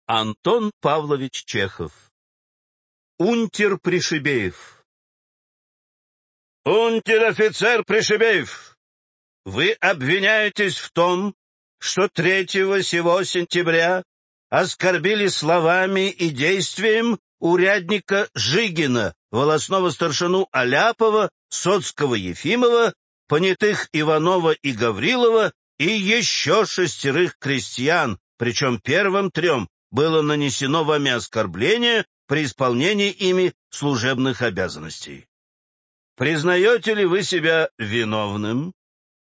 Антон Павлович Чехов. Унтер Пришибеев. Унтер-офицер Пришибеев, вы обвиняетесь в том, что 3 сего сентября оскорбили словами и действием урядника Жигина, волостного старшину Аляпова, Соцкого Ефимова, понятых Иванова и Гаврилова и еще 6 крестьян, причем первым 3 было нанесено вами оскорбление при исполнении ими служебных обязанностей. Признаете ли вы себя виновным?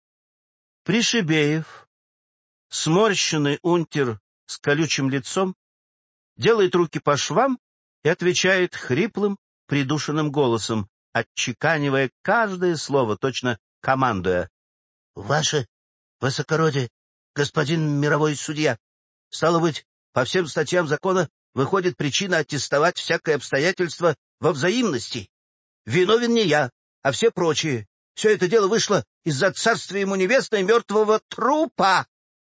Пришибеев, сморщенный унтер с колючим лицом, делает руки по швам и отвечает хриплым, придушенным голосом, отчеканивая каждое слово, точно командуя. — Ваше высокородие, господин мировой судья, стало быть, по всем статьям закона выходит причина аттестовать всякое обстоятельство во взаимности. Виновен не я, а все прочие. Все это дело вышло из-за царствия ему небесное мертвого трупа.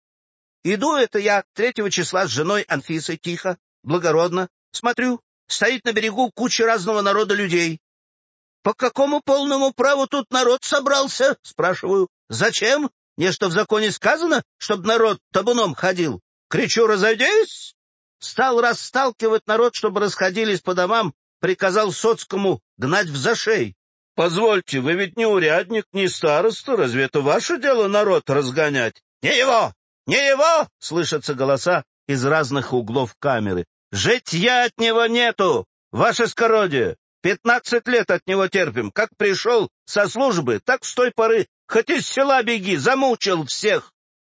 Иду это я 3 числа с женой Анфисой тихо, благородно, смотрю, стоит на берегу куча разного народа людей. По какому полному праву тут народ собрался? Спрашиваю. Зачем? Нечто в законе сказано, чтобы народ табуном ходил. Кричу: разойдись! Стал расталкивать народ, чтобы расходились по домам, приказал Соцкому гнать в зашей. Позвольте, вы ведь не урядник, не староста, разве это ваше дело народ разгонять? Не его! Не его! Слышатся голоса из разных углов камеры. Житья от него нету, ваше скородие. 15 лет от него терпим. Как пришел со службы, так с той поры хоть из села беги, замучил всех.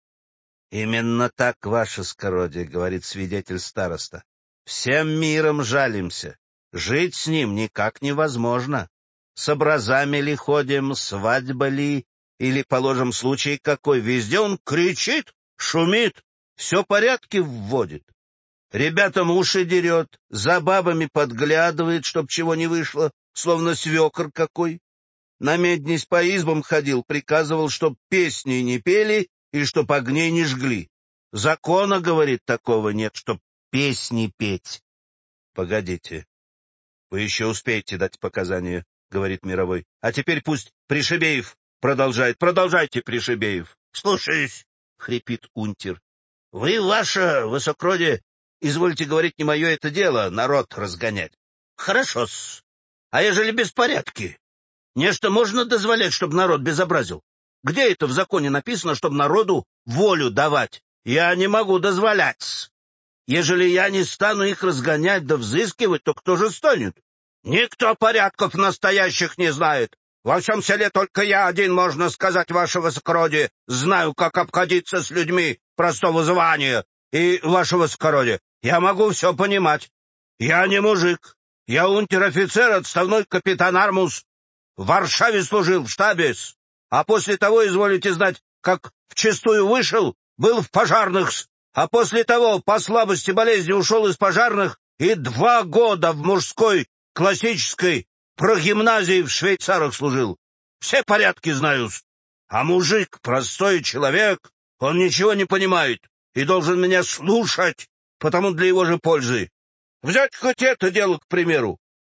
— Именно так, ваше скородие, — говорит свидетель староста. — Всем миром жалимся. Жить с ним никак невозможно. С образами ли ходим, свадьба ли, или, положим, случай какой, везде он кричит, шумит, все порядки вводит. Ребятам уши дерет, за бабами подглядывает, чтоб чего не вышло, словно свекор какой. На меднись по избам ходил, приказывал, чтоб песни не пели и чтоб огней не жгли. Закона, говорит, такого нет, чтоб песни петь. — Погодите, вы еще успеете дать показания, — говорит Мировой. — А теперь пусть Пришибеев продолжает. Продолжайте, Пришибеев. — Слушаюсь, — хрипит унтер. — Вы, ваше высокородие, извольте говорить, не мое это дело народ разгонять. — Хорошо-с. А ежели беспорядки? Нечто можно дозволять, чтобы народ безобразил? Где это в законе написано, чтобы народу волю давать? Я не могу дозволять. Ежели я не стану их разгонять да взыскивать, то кто же станет? Никто порядков настоящих не знает. Во всем селе только я один, можно сказать, ваше высокородие, знаю, как обходиться с людьми простого звания. И, ваше высокородие, я могу все понимать. Я не мужик. Я унтер-офицер, отставной капитан-армус. В Варшаве служил, в штабе. А после того, изволите знать, как вчистую вышел, был в пожарных, а после того по слабости болезни ушел из пожарных и 2 года в мужской классической прогимназии в Швейцарах служил. Все порядки знаю. А мужик, простой человек, он ничего не понимает и должен меня слушать, потому для его же пользы. Взять хоть это дело, к примеру.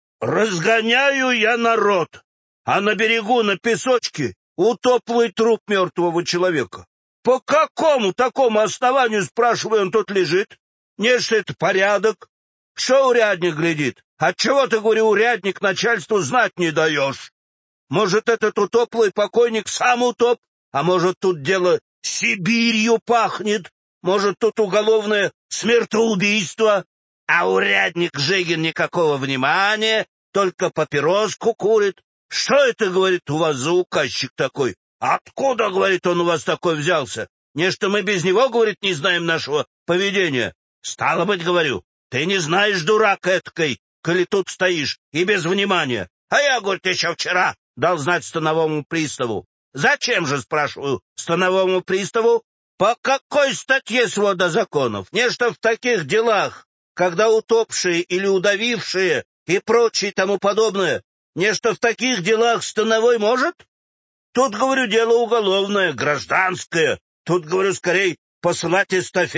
Разгоняю я народ, а на берегу, на песочке, утоплый труп мертвого человека. По какому такому основанию, спрашиваю, он тут лежит? Нечто это порядок. Что урядник глядит? Отчего ты, говорю, урядник, начальству знать не даешь? Может, этот утоплый покойник сам утоп? А может, тут дело Сибирью пахнет? Может, тут уголовное смертоубийство? А урядник Жигин никакого внимания, только папироску курит. Что это, говорит, у вас за указчик такой? Откуда, говорит, он у вас такой взялся? Нечто мы без него, говорит, не знаем нашего поведения. Стало быть, говорю, ты не знаешь, дурак эткой, коли тут стоишь и без внимания. А я, говорит, еще вчера дал знать становому приставу. Зачем же, спрашиваю, становому приставу? По какой статье свода законов? Нечто в таких делах, когда утопшие или удавившие и прочее тому подобное, нечто в таких делах становой может? Тут, говорю, дело уголовное, гражданское. Тут, говорю, скорей посылать эстафет,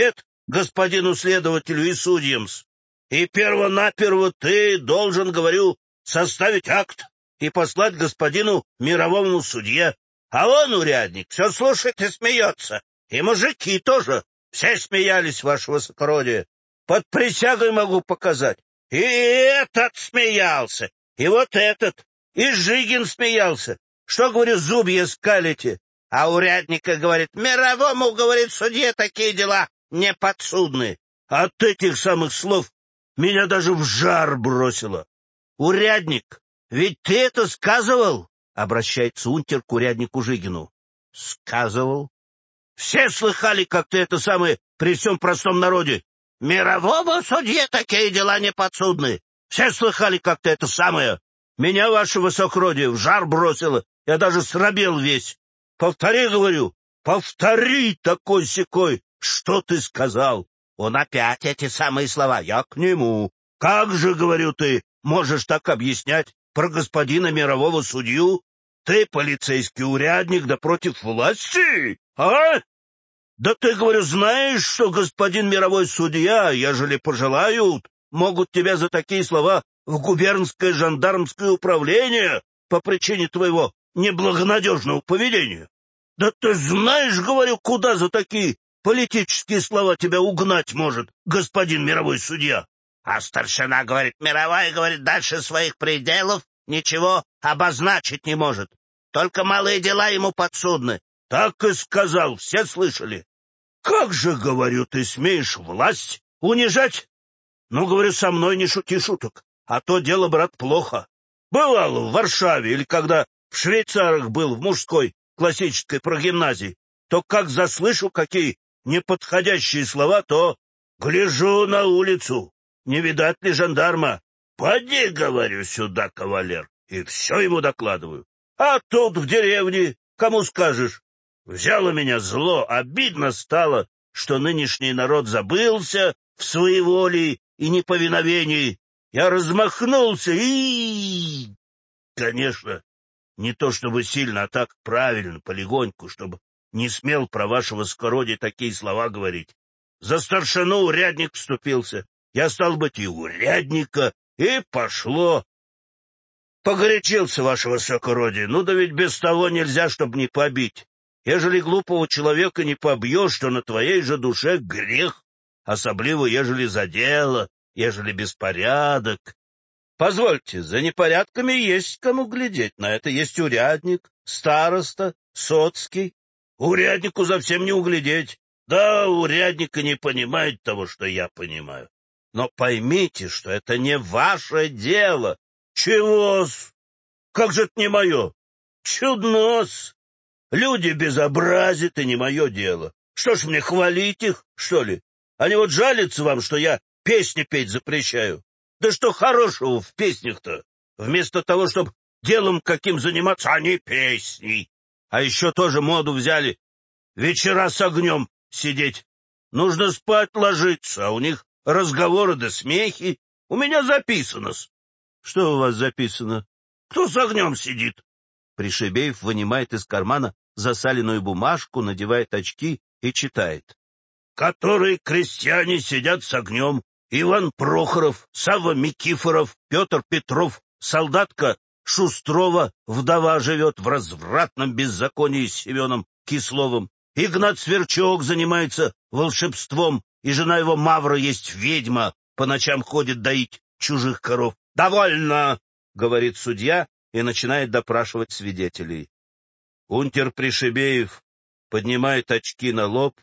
господину следователю и судьям-с. И перво-наперво ты должен, говорю, составить акт и послать господину мировому судье. А он, урядник, все слушает и смеется. И мужики тоже. Все смеялись, ваше высокородие. Под присягой могу показать. И этот смеялся, и вот этот, и Жигин смеялся. Что, говорю, зубья скалите? А урядника говорит: мировому, говорит, судье такие дела неподсудны. От этих самых слов меня даже в жар бросило. Урядник, ведь ты это сказывал? Обращается унтер к уряднику Жигину. Сказывал. Все слыхали, как ты это самое при всем простом народе. Мировому судье такие дела неподсудны. Все слыхали, как ты это самое. Меня, ваше высокородие, в жар бросило. Я даже срабел весь. Повтори, говорю, повтори такой-сякой, что ты сказал. Он опять эти самые слова. Я к нему. Как же, говорю, ты можешь так объяснять про господина мирового судью? Ты полицейский урядник, да против власти, а? Да ты, говорю, знаешь, что господин мировой судья, ежели пожелают, могут тебя за такие слова в губернское жандармское управление по причине твоего неблагонадежного поведения. Да ты знаешь, говорю, куда за такие политические слова тебя угнать может господин мировой судья? А старшина, говорит, мировой, говорит, дальше своих пределов ничего обозначить не может. Только малые дела ему подсудны. Так и сказал, все слышали. Как же, говорю, ты смеешь власть унижать? Ну, говорю, со мной не шути шуток, а то дело, брат, плохо. Бывало в Варшаве или когда в Швейцарах был в мужской классической прогимназии, то как заслышу какие неподходящие слова, то гляжу на улицу. Не видать ли жандарма? Поди, говорю, сюда, кавалер, и все ему докладываю. А тут в деревне, кому скажешь? Взяло меня зло, обидно стало, что нынешний народ забылся в своеволии и неповиновении. Я размахнулся и... Конечно, не то чтобы сильно, а так правильно, полегоньку, чтобы не смел про вашего скородия такие слова говорить. За старшину урядник вступился. Я, стал быть, и урядника, и пошло. Погорячился, ваше высокородие. Ну да ведь без того нельзя, чтобы не побить. Ежели глупого человека не побьешь, то на твоей же душе грех, особливо ежели за дело, ежели беспорядок. Позвольте, за непорядками есть кому глядеть, на это есть урядник, староста, соцкий. Уряднику совсем не углядеть. Да, урядника не понимает того, что я понимаю. Но поймите, что это не ваше дело. Чего-с? Как же это не мое? Чудно-с. Люди безобразят, и не мое дело. Что ж мне, хвалить их, что ли? Они вот жалятся вам, что я песни петь запрещаю. Да что хорошего в песнях-то? Вместо того, чтобы делом каким заниматься, они песней. А еще тоже моду взяли вечера с огнем сидеть. Нужно спать ложиться, а у них разговоры да смехи. У меня записано-с. Что у вас записано? Кто с огнем сидит? Пришибеев вынимает из кармана засаленную бумажку, надевает очки и читает. Которые крестьяне сидят с огнем: Иван Прохоров, Савва Микифоров, Петр Петров, солдатка Шустрова, вдова, живет в развратном беззаконии с Семеном Кисловым. Игнат Сверчок занимается волшебством, и жена его Мавра есть ведьма, по ночам ходит доить чужих коров. «Довольно!» — говорит судья и начинает допрашивать свидетелей. Унтер Пришибеев поднимает очки на лоб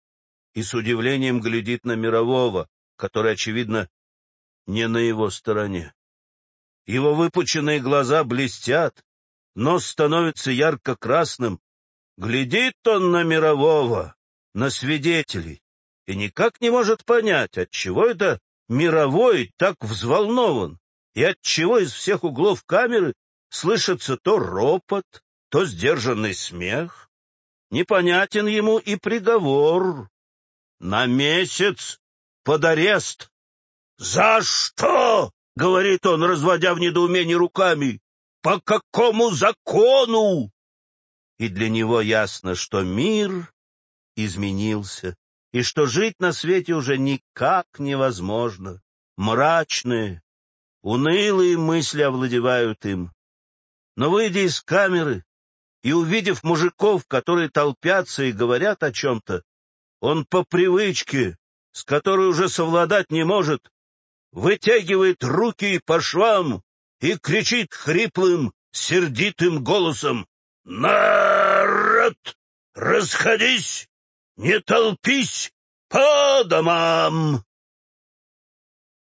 и с удивлением глядит на Мирового, который, очевидно, не на его стороне. Его выпученные глаза блестят, нос становится ярко-красным. Глядит он на Мирового, на свидетелей, и никак не может понять, отчего это Мировой так взволнован, и отчего из всех углов камеры слышится то ропот, то сдержанный смех. Непонятен ему и приговор. На месяц под арест. «За что?» — говорит он, разводя в недоумении руками. «По какому закону?» И для него ясно, что мир изменился, и что жить на свете уже никак невозможно. Мрачные, унылые мысли овладевают им. Но, выйдя из камеры и увидев мужиков, которые толпятся и говорят о чем-то, он по привычке, с которой уже совладать не может, вытягивает руки по швам и кричит хриплым, сердитым голосом: «Народ, расходись, не толпись по домам!»